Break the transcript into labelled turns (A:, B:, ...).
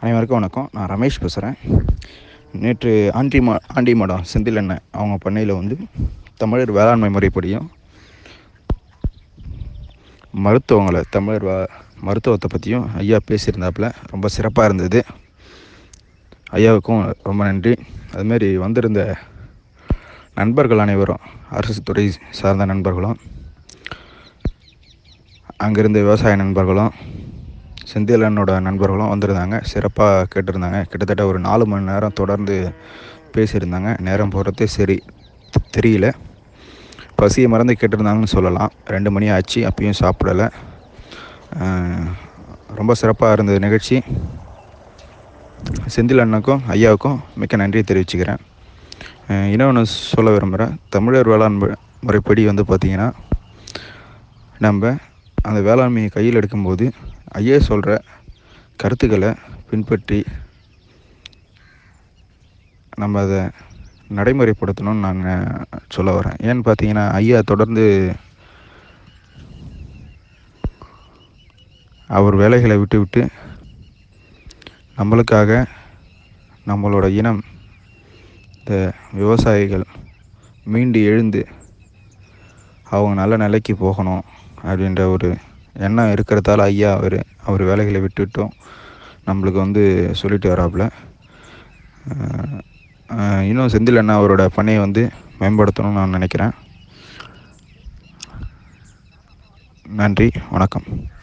A: அனைவருக்கும் வணக்கம். நான் ரமேஷ் பேசுகிறேன். நேற்று ஆண்டிமடம் செந்தில் அண்ணன் அவங்க பண்ணையில் வந்து தமிழர் வேளாண்மை முறைப்படியும் தமிழர் மருத்துவத்தை பற்றியும் ஐயா பேசியிருந்தாப்புல ரொம்ப சிறப்பாக இருந்தது. ஐயாவுக்கும் ரொம்ப நன்றி. அதுமாரி வந்திருந்த நண்பர்கள் அனைவரும், அரசு துறை சார்ந்த நண்பர்களும், அங்கிருந்த விவசாய நண்பர்களும், செந்திலனோட நண்பர்களும் வந்திருந்தாங்க. சிறப்பாக கேட்டிருந்தாங்க. கிட்டத்தட்ட ஒரு 4 மணி நேரம் தொடர்ந்து பேசியிருந்தாங்க. நேரம் போகிறதே தெரியல. பசியை மறந்து கேட்டிருந்தாங்கன்னு சொல்லலாம். 2 மணி ஆச்சு, அப்பயும் சாப்பிடலை. ரொம்ப சிறப்பாக இருந்தது நிகழ்ச்சி. செந்தில் அண்ணனுக்கும் ஐயாவுக்கும் மிக்க நன்றியை தெரிவிச்சுக்கிறேன். இன்னொன்று சொல்ல விரும்புகிறேன். தமிழர் வேளாண்மை முறைப்படி வந்து பார்த்திங்கன்னா, நம்ம அந்த வேளாண்மையை கையில் எடுக்கும்போது ஐயா சொல்கிற கருத்துக்களை பின்பற்றி நம்ம அதை நடைமுறைப்படுத்தணும்னு நான் சொல்ல வரேன். ஏன்னு பார்த்தீங்கன்னா, ஐயா தொடர்ந்து அவர் வேலைகளை விட்டு நம்மளுக்காக, நம்மளோட இனம், இந்த விவசாயிகள் மீண்டு எழுந்து அவங்க நல்ல நிலைக்கு போகணும் அப்படின்ற ஒரு எண்ணம் இருக்கிறதால ஐயா அவர் வேலைகளை விட்டுட்டும் நம்மளுக்கு வந்து சொல்லிட்டு வராப்புல. இன்னும் செந்தில் அண்ணா அவரோட பணியை வந்து மேம்படுத்தணும்னு நான் நினைக்கிறேன். நன்றி, வணக்கம்.